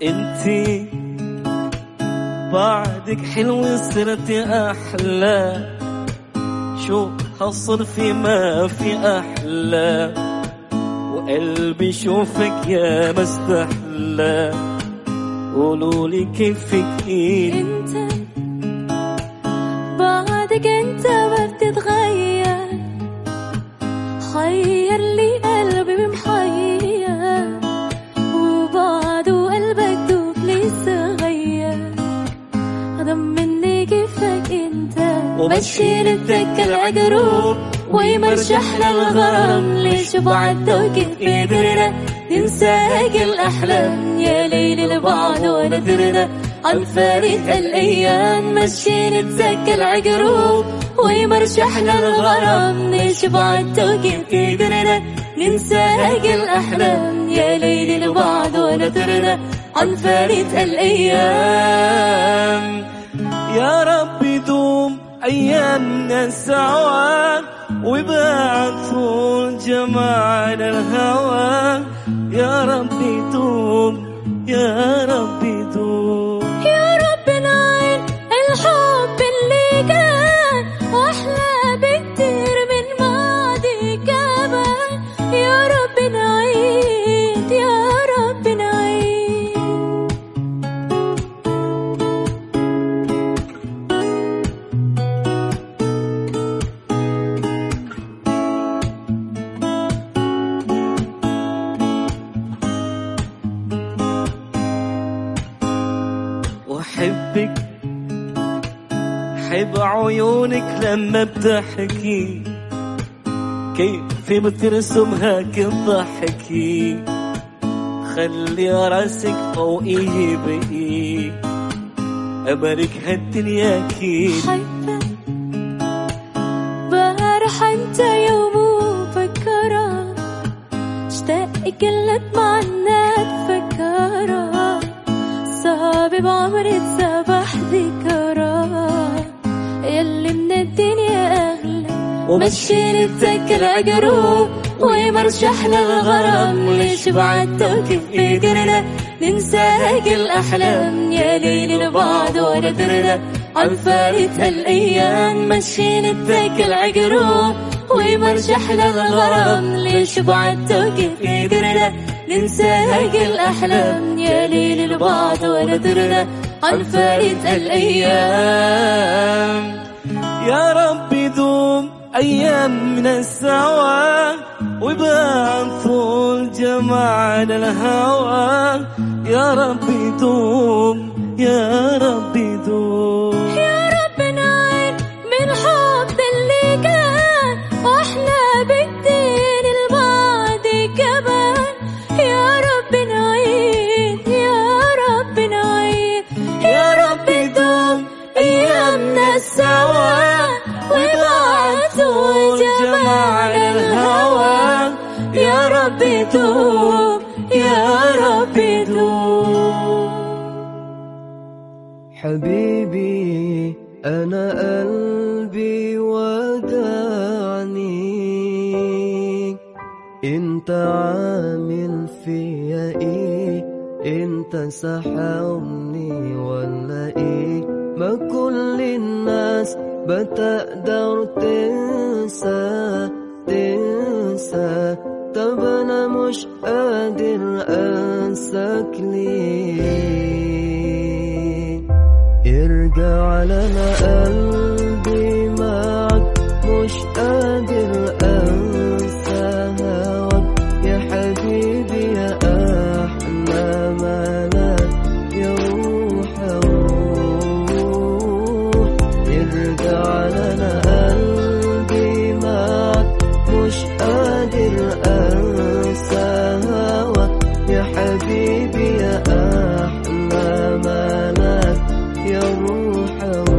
انتي بعدك حلوة صرتي أحلى، شو حصر في ما في أحلى، وقلبي شوفك يا مستحلى، قولولي كيفك انت بعدك انت ما بتتغير، خير لي قلبي بمحير، وبعده قلبك دوب لسه غير، ضمني كيفك انت وبشير الدكة العقروب، ويمرشح للغرام ليش بعده كيف قدرنا ننسى هيك الأحلام، يا ليل لبعض ولا درنا عن فارق الأيام، مشينا الدكة العقروب ويمرشح للغرام ليش بعده كيف قدرنا ننسى هيك الأحلام، يا ليل لبعض ولا درنا عن فارق الأيام. يا ربي دوم أيامنا سوا، وبعد طول جمال الهوى، يا ربي دوم يا ربي دوم. يا رب نعين الحب اللي كان واحلى بكتير من ماضي كمان، يا رب نعين يا رب نعين. وأحبك حب عيونك لما بتحكي، كيف بترسمها كالضحكي، خلي راسك فوقي بقي، أمرك هالدنيا كي. حبك بارح انت يوم وفكرة، اشتاق كلك معنا تفكرة، صعب بعمري تسبح ذكرى، يلي من الدنيا أغلى، ومشينا الدكة العقروب ويمرشح للغرام ليش بعدته كيف قدرنا ننسى هيك الأحلام، يا ليل لبعض ولا درنا عن فارق الأيام، مشينا الدكة العقروب ويمرشح للغرام ليش بعدته كيف قدرنا ننسى هيك الأحلام، يا ليل لبعض ولا درنا عن فارق الأيام. يا ربي دوم أيامنا سوا، وبعد طول جمال الهوى، يا ربي دوم يا ربي دوم. يا رب نعين من حب اللي كان واحلى بكتير البعد كمان، يا رب نعين يا رب نعين. يا ربي دوم أيامنا سوا، وبعد طول جمال الهوى، يا ربي دوم يا ربي دوم. حبيبي أنا قلبي ودعني، انت عامل فيا ايه، انت سحرني ولا ايه، ما كل الناس بتقدر تنسى تنسى، طب انا مش قادر انساك ليه، ارجع لنا قلبي معك، مش قادر انسى هواك يا حبيبي يا احلى ملاك يا روح روح، ارجع لنا قلبي معك، مش قادر انسى هواك يا حبيبي يا احلى ملاك يا روح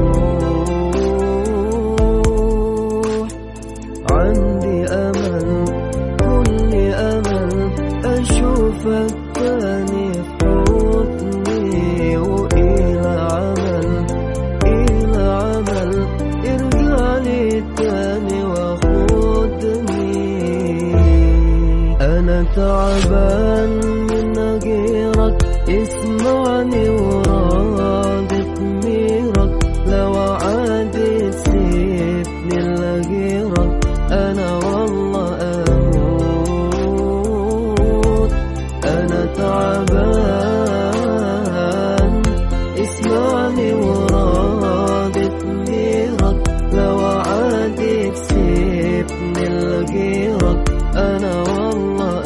روح. عندي امل كل امل اشوفك تاني في حضني، والى عمل الى عمل ارجع لي تاني واخدني، انا تعبان من غيرك اسمعني وراضي ضميرك، لو عاد تسيبني لغيرك أنا والله أموت، أنا تعبان. اسمعني وراضي ضميرك، لو عاد تسيبني لغيرك أنا والله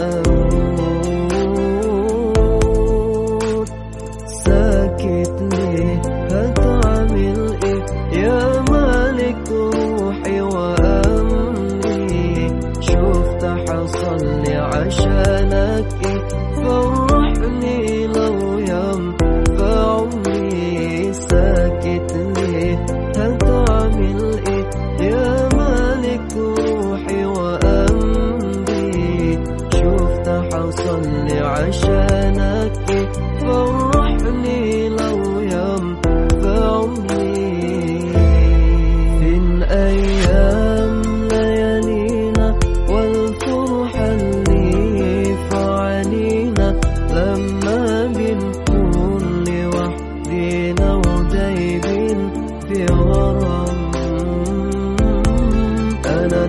أموت. ساكت ليه؟ هتعمل إيه يا مالك روحي وأمري؟ شفت حصل لي عشانك إيه؟ فرحني لو ينفع عمري. ساكت ليه؟ هتعمل إيه يا مالك روحي وأمري؟ شفت حصل لي عشانك إيه؟ فرحني لو ينفع عمري. فين أيام ليالينا والفرحة اللي في عينينا، لما بنكون لوحدينا ودايبين في غرام. أنا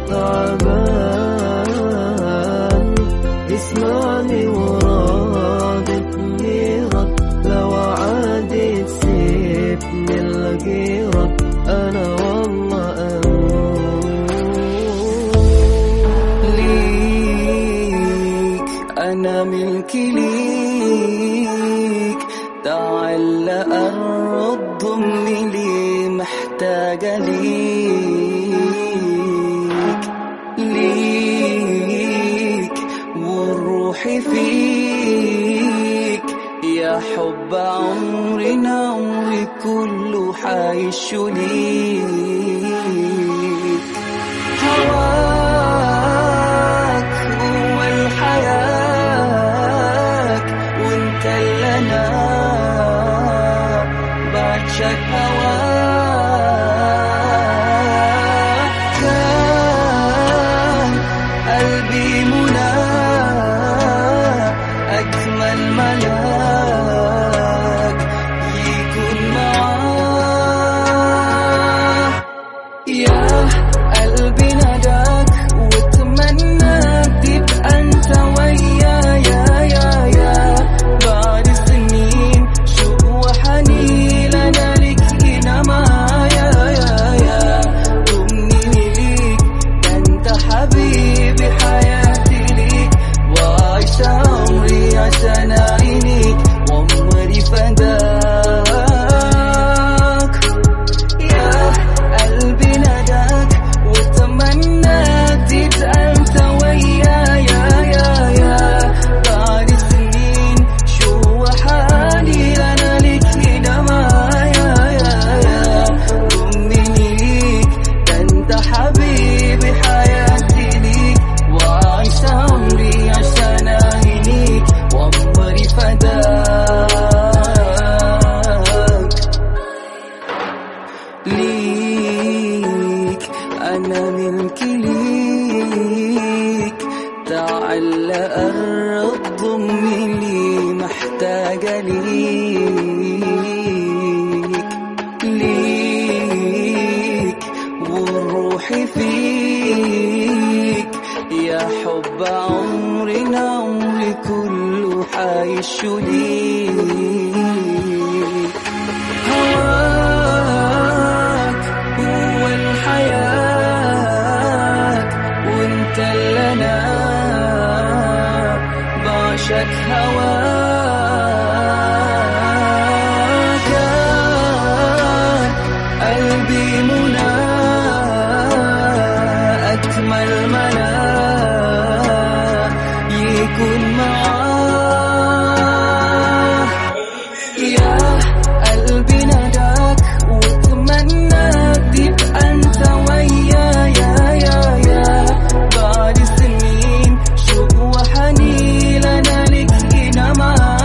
تعبان. اسمعني وراضي ضميرك، لو عاد تسيبني لغيرك أنا والله أموت. ليك أنا ملكي ليك، تعال قرب ضمني لي، محتاجة ليك. ليك وروحي فيك، يا حب عمرنا عمري كله حعيش ليك. هواك هو الحياة، وانت اللي انا بعشق هواك. كان قلبي منى أجمل ملاك يكون معاك. يا قلبي نداك واتمناك تبقى انت ويايا، يا بعد سنين شوق وحنين انا لك هنا معايا. ضمني ليك ده انت حبيبي حياتي ليك، وعايش عمري عشان عينيك وعمري فداك. يا قلبي نداك واتمناك تبقى انت ويايا، بعد سنين شو حالي انا لك هنا معايا. ضمني ليك ده انت حبيبي حياتي ليك، وعايش عمري عشان عينيك وعمري فداك. ليك أنا ملكي ليك، تعال قرب ضمني لي، محتاجة ليك. ليك وروحي فيك، يا حب عمرنا عمري كله حعيش ليك. هواك هو الحياة، وانت اللي انا بعشق هواك. كان قلبي منى أجمل ملاك يكون معاك. يا قلبي نداك واتمناك تبقى انت ويايا، بعد سنين شوق وحنين انا لك هنا معاك.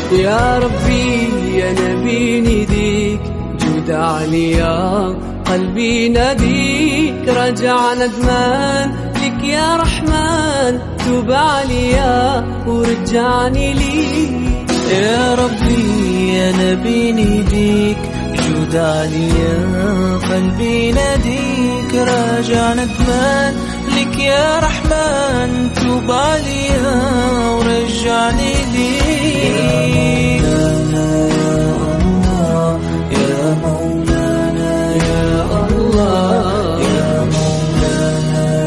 يا ربي يا نبي نديك جود عليا قلبي ناديك رجع ندمان لك يا رحمن توب عليا ورجعني ليك يا ربي يا نبي نديك جود عليا قلبي ناديك راجع ندمان لك يا رحمن توب عليا ورجعني ليك يا مولانا يا الله يا مولانا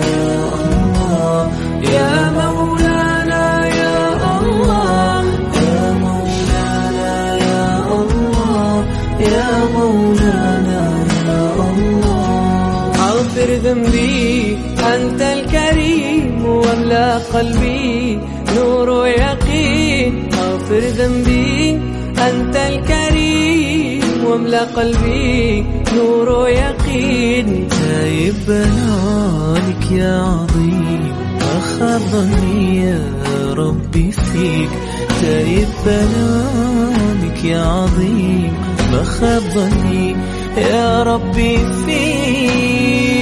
يا مولانا يا الله يا مولانا يا الله يا مولانا يا الله اغفر ذنبي أنت الكريم واملأ قلبي نور ويقين اغفر ذنبي أنت الكريم واملأ قلبي نور ويقين تايب بنالك يا عظيم أخر ظني يا ربي فيك تايب بنالك يا عظيم أخر ظني يا ربي فيك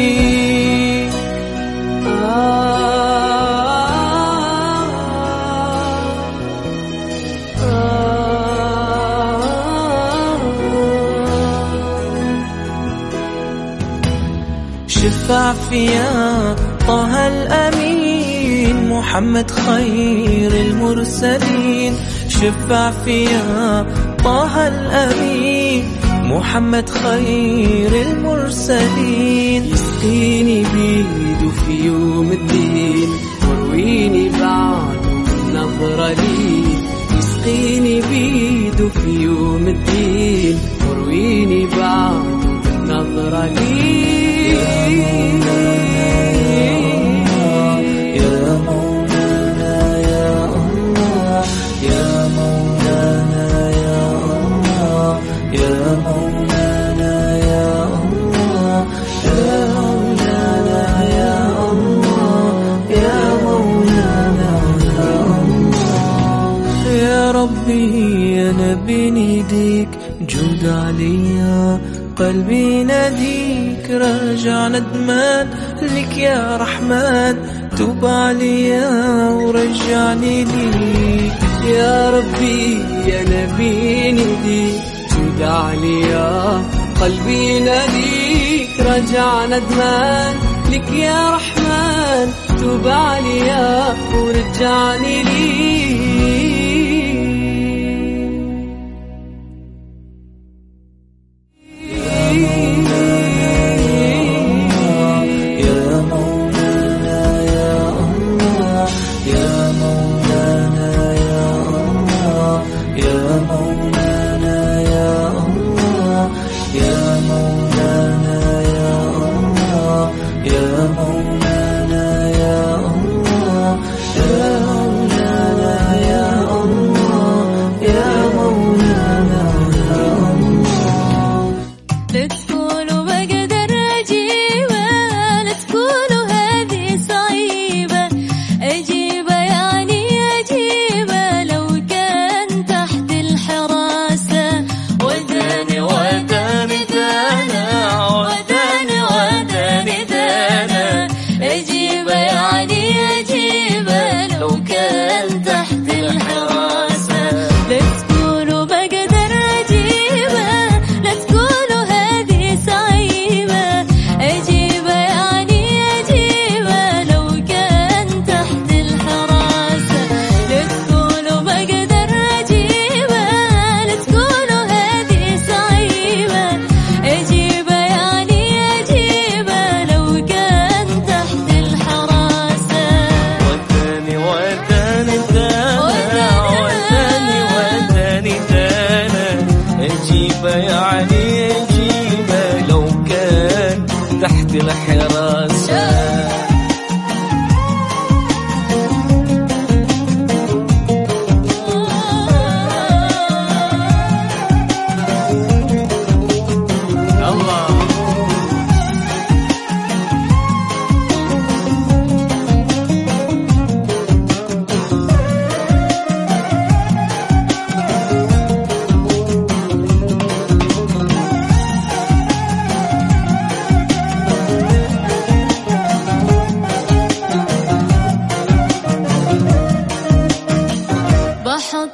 شفع فيا طه الأمين محمد خير المرسلين شفع فيا طه الأمين محمد خير المرسلين يسقيني بيده في يوم الدين ورويني بعد نظرة لي يسقيني بيده في يوم الدين ورويني بعد نظرة لي يا مولانا يا الله يا مولانا يا الله يا مولانا يا الله يا مولانا يا الله يا مولانا يا الله يا ربي يا نبي نديك جود عليا قلبي ناديك راجع ندمان لك يا رحمن توب عليا ورجعني ليك يا ربي يا نبي نديك جود عليا قلبي ناديك رجع ندمان لك يا رحمن توب عليا ورجعني ليك مولانا يا الله يا مولانا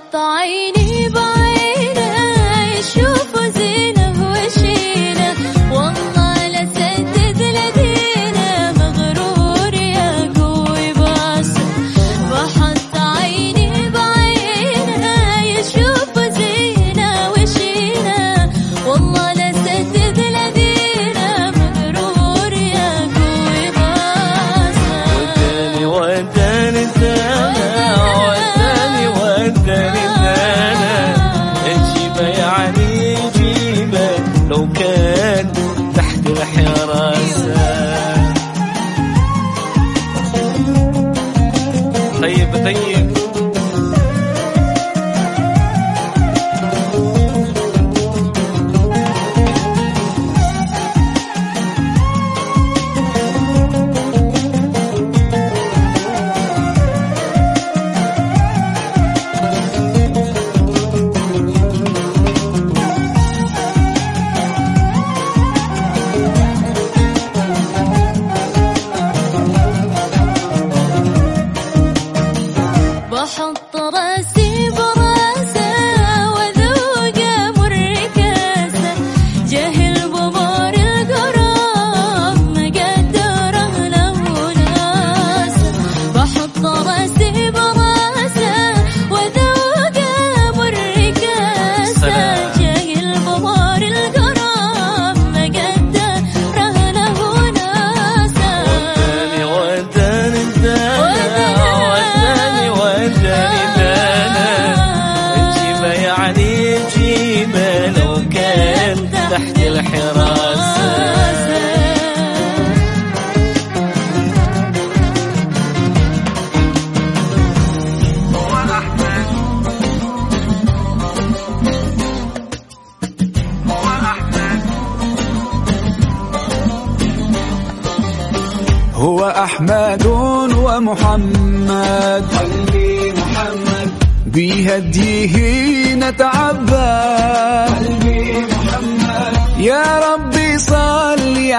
بحط عيني بعينه يشوف زينه وشينه، والله لا سدد لدينه مغرور يا قوي باسه. بحط عيني بعينه يشوف زينه وشينه، والله لا سدد لدينه مغرور يا قوي باسه. وداني وداني الجيبه يعني جيبه لو كان تحت الحراسة. طيب طيب بحط راسي براسه وذوق مر كاسه، جهل بمر القراب مقدره له ناسه. بحط راسي براسه وذوق مر كاسه، جهل بمر القراب مقدره له ناسه. وداني الجيبه يعني جيبه لو كان تحت الحراسة. هو أحمد ومحمد، قلبي محمد بهديه نتعبد. قلبي محمد يا ربي صل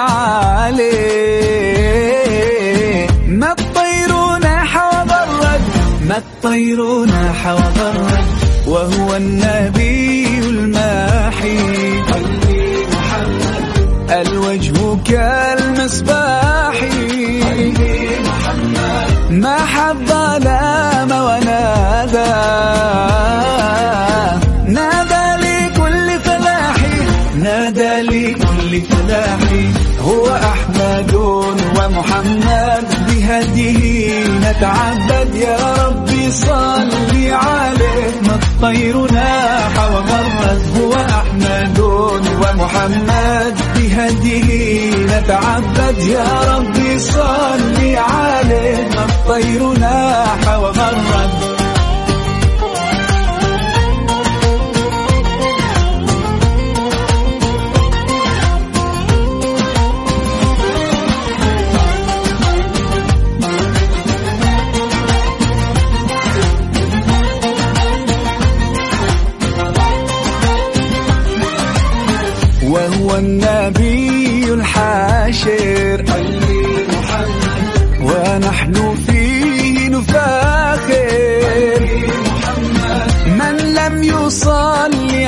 عليه، ما الطير ناح وبرد، ما الطير ناح وبرد، وهو النبي الماحي. قلبي محمد الوجه كالمصباح، قلبي محمد ما حب ظلام ونادى، نادى لكل فلاحي، نادى لكل فلاحي. هو أحمد ومحمد بهديه نتعبد. يا ربي صل عليه، ما الطير ناح ومرت. هو أحمد ومحمد بهديه نتعبد. يا ربي صل عليه، ما الطير ناح ومرت. وهو النبي الحاشر، قلبي محمد ونحن فيه نفاخر. من لم يصلي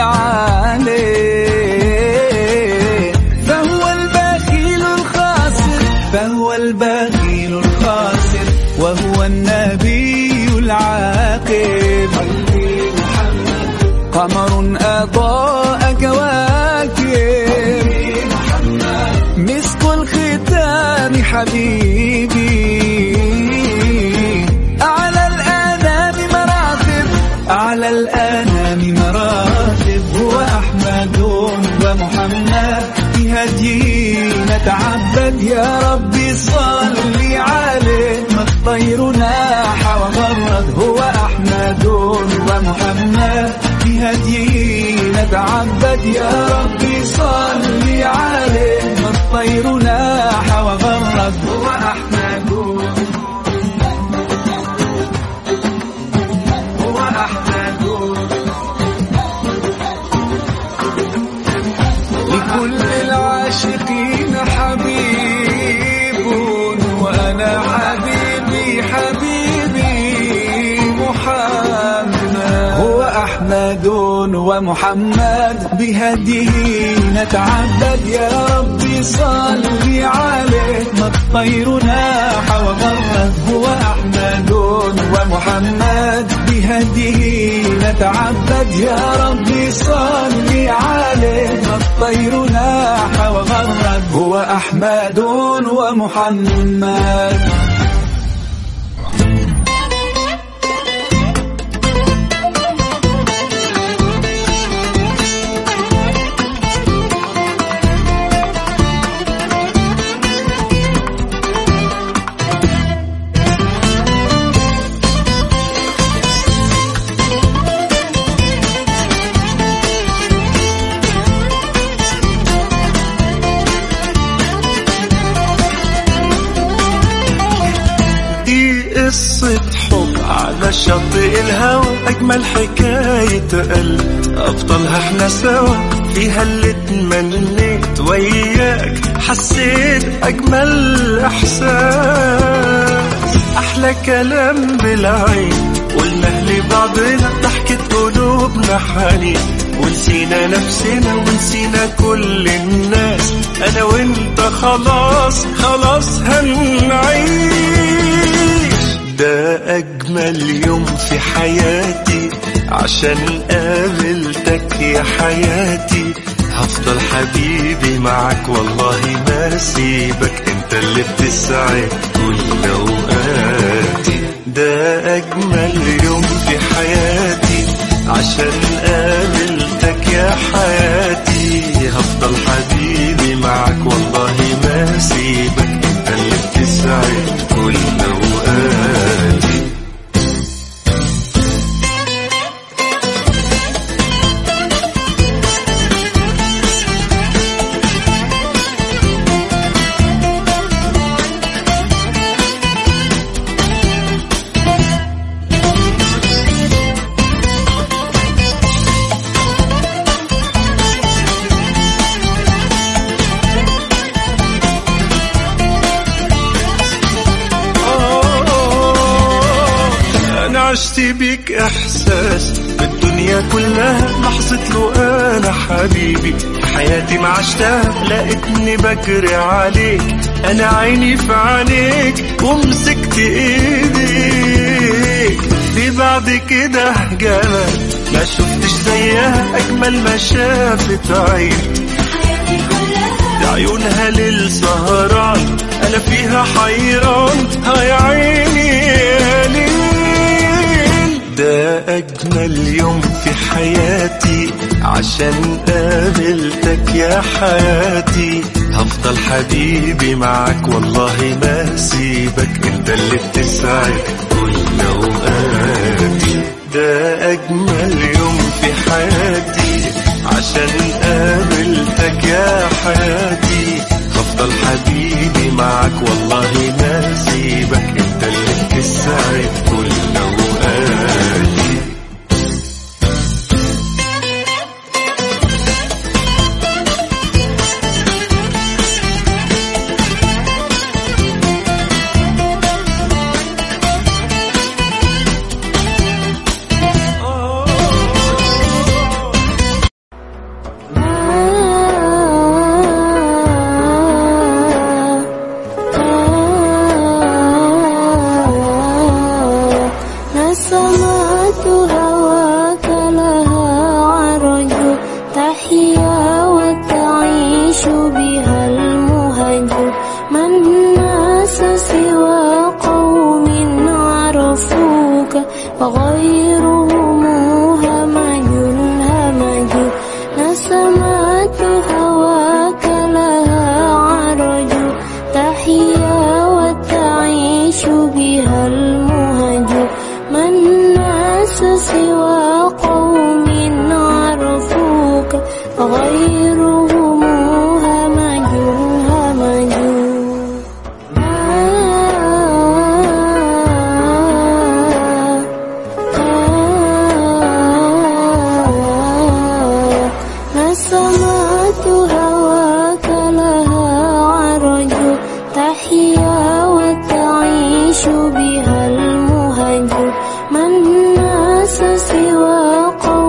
عليه فهو البخيل الخاسر، فهو البخيل الخاسر. وهو النبي العاقب، قلبي محمد قمر أضاء كواكب. مسك الختام حبيبي، أعلى الأنام مراتب، أعلى الأنام مراتب. هو أحمد ومحمد بهديه نتعبد. يا ربي صل عليه، ما الطير ناح وغرد. هو أحمد ومحمد بهديه نتعبد. يا ربي صل عليه، ما الطير ناح وغرد. هو أحمد لكل العاشقين حبيب، وأنا حبيبي حبيبي محمد. هو أحمد ومحمد بهديه نتعبد يا ربي صل عليه ما الطير ناح وغرد هو أحمد ومحمد بهديه نتعبد يا ربي صل عليه ما الطير ناح وغرد هو أحمد ومحمد. قصة حب على شاطئ الهوى أجمل حكاية قلب أبطلها احنا سوا فيها اللي اتمنيت وياك حسيت أجمل إحساس أحلى كلام بالعين قلنا لبعضنا ضحكة قلوبنا حنين ونسينا نفسنا ونسينا كل الناس أنا وانت خلاص خلاص هنعيش. ده أجمل يوم في حياتي عشان قابلتك يا حياتي هفضل حبيبي معك والله ما سيبك انت اللي بتسعد كل أوقاتي. ده أجمل يوم في حياتي عشان قابلتك يا حياتي هفضل حبيبي معك والله ما سيبك انت اللي بتسعد كل أوقاتي. عشت بيك إحساس بالدنيا كلها لحظة له أنا حبيبي حياتي ما عشتها لقيتني بجري عليك أنا عيني في عينيك ومسكت إيديك في بعد كده جمال ما شفتش زيها أجمل ما شافت عين عيونها للسهران أنا فيها حيران يا عيني يا ليل. ده أجمل يوم في حياتي عشان قابلتك يا حياتي هفضل حبيبي معك والله ما سيبك انت اللي بتسعد كل أوقاتي. ده أجمل يوم في حياتي عشان قابلتك يا حياتي هفضل حبيبي معك والله ما سيبك انت اللي بتسعد كل أوقاتي. وغيرهم همج همج نسمات هواك لها عرج تحيا وتعيش بها المهج ما الناس سوى قوم عرفوك وغيرهم همج همج. نسمات هواك لها عرج تحيا وتعيش بها المهج ما الناس سوى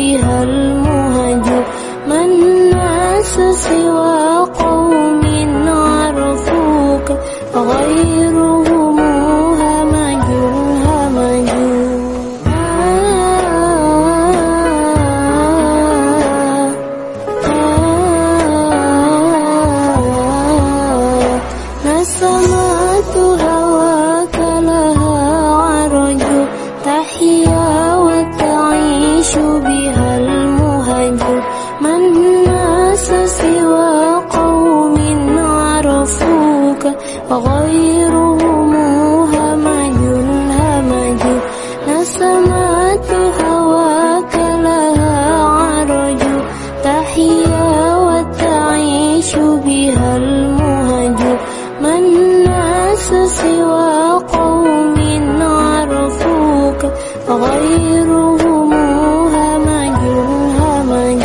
بها المهج ما الناس سوى قوم عرفوك غيرهم همج همج نسمات هواك لها عرج تحيا وتعيش بها المهج ما الناس سوى قوم عرفوك غيرهم همج همج نسمات هواك لها عرج تحيا وتعيش بها المهج ما الناس سوى قوم عرفوك غيرهم همج همج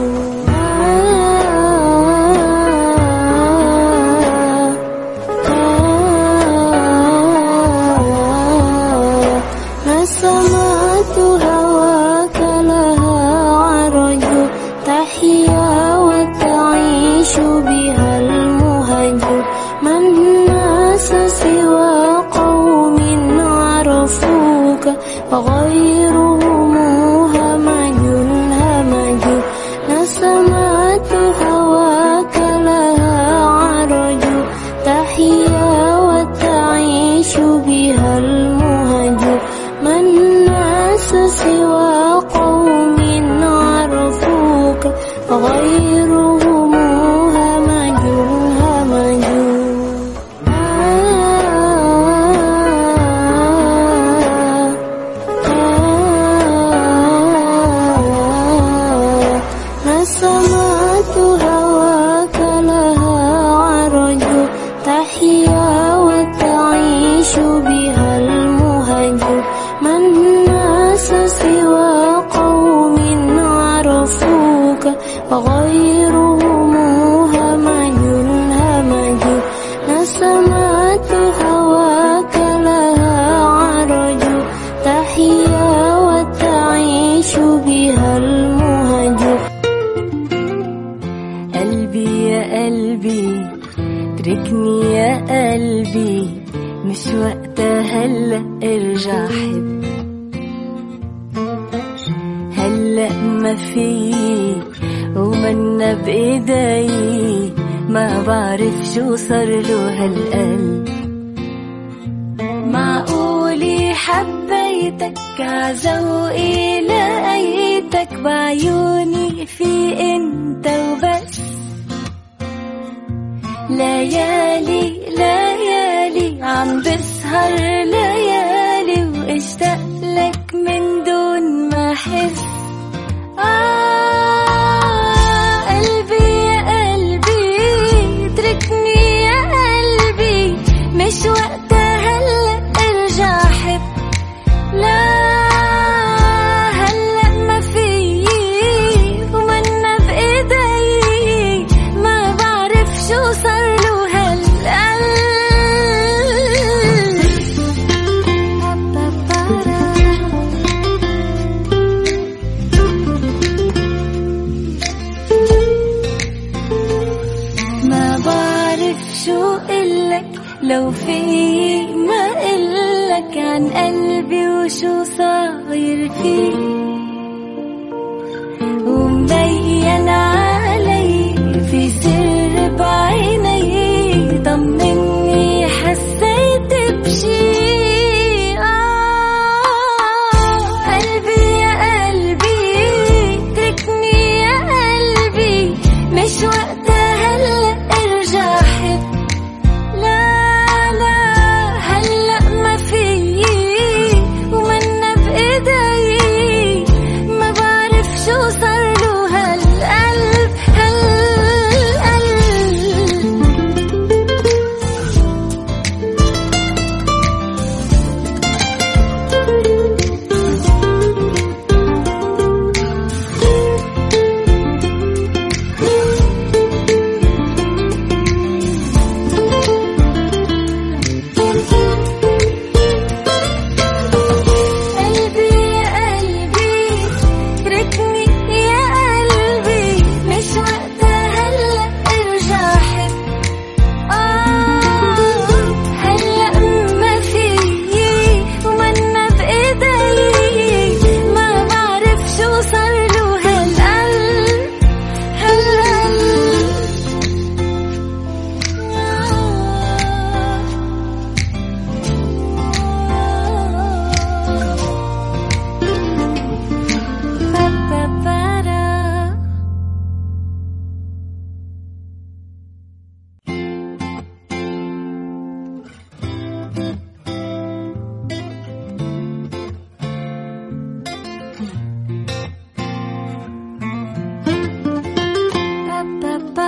نسمات هواك لها عرج تحيا وتعيش بها المهج ما الناس سوى قوم عرفوك غيرهم همج همج نسمات هواك لها عرج تحيا وتعيش بها المهج ما الناس سوى قوم عرفوك غيرهم همج همج نسمات هواك لها عرج تحيا وتعيش بها المهج ما الناس سوى قوم عرفوك غيرهم همج همج نسمات هواك لها عرج تحيا وتعيش بها المهج قلبي يا قلبي اتركني يا قلبي مش وقتها هلأ ارجع حب هلأ ما في ومنا بإيدي ما بعرف شو صار له هالقلب معقولي حبيتك عذوقي لقيتك بعيوني في انت وبس ليالي ليالي عم بسهر ليالي واشتاق لك من دون ما احس قلبي يا قلبي اتركني يا قلبي مش وقتها هلا ارجع حب لا هلا ما في ومنا بايدي ما بعرف شو صار له هالقلب ما بعرف شو قلك لو في ما قلك عن قلبي وشو صاير فيه ومبين علي في سر بعيني طمني حسيت بشي قلبي يا قلبي اتركني يا قلبي مش وقتها هلا ارجع حب لا لا هلا ما في ومنا بايدي ما بعرف شو صار له هالقلب قلبي يا قلبي اتركني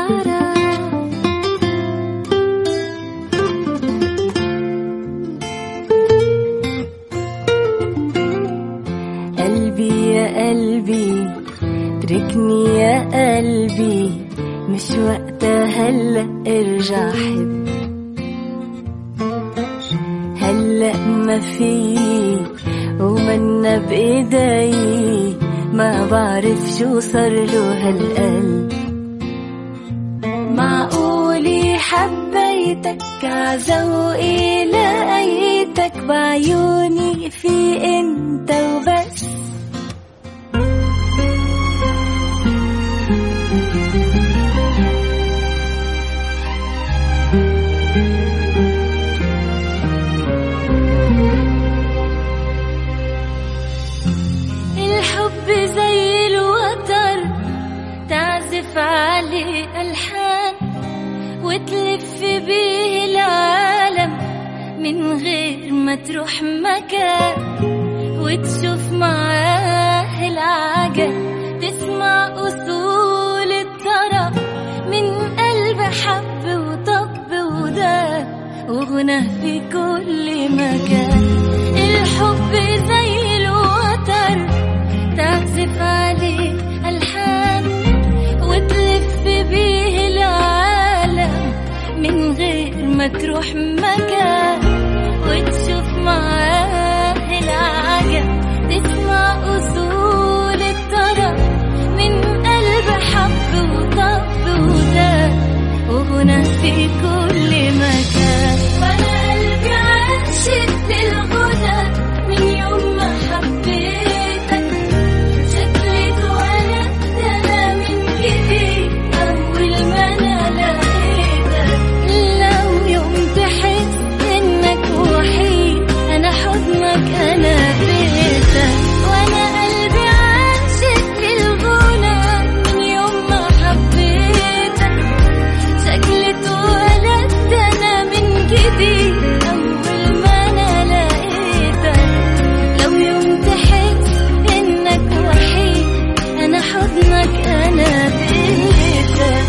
ترى. قلبي يا قلبي اتركني يا قلبي، مش وقتها هلأ ارجع حب. هلأ ما في ومنا بإيدي، ما بعرف شو صارله هالقلب. معقولي حبيتك عذوقي لقيتك، بعيوني في انت وبس. الحب زي الوتر تعزف عليه ألحان، وتلف بيه العالم من غير ما تروح مكان، وتشوف معاه العجب، تسمع أصول الطرب من قلب حب وطب وداب وغنى في كل مكان. الحب زي الوتر تعزف عليه ألحان، وتلف بيه العالم من غير ما تروح مكان، وتشوف معاه العجب، تسمع أصول الطرب من قلب حب وطب وداب وغنى في كل مكان. وأنا قلبي عاشق للغنى من يوم ما حبيتك، شكلي اتولدت أنا من جديد أول ما أنا لقيتك. لو يوم تحس إنك وحيد، أنا حضنك أنا بيتك. وأنا قلبي عاشق للغنى من يوم ما حبيتك، شكلي اتولدت أنا من جديد أول ما أنا لقيتك. لو يوم تحس إنك وحيد، أنا حضنك أنا بيتك.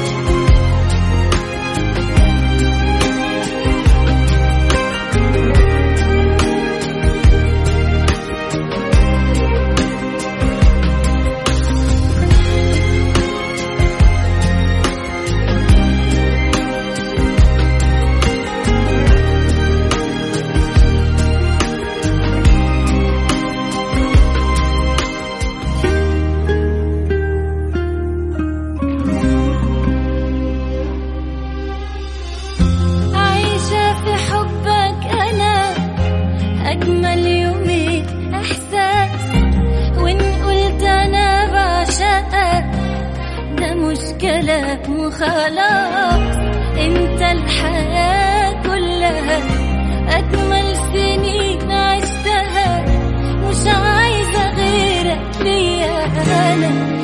عايشة في حبك أنا أجمل يومي إحساس، وإن قلت أنا بعشقك ده مش كلام وخلاص. أنت الحياة كلها، أجمل سنين عشتها، مش عايزة غيرك ليا أنا.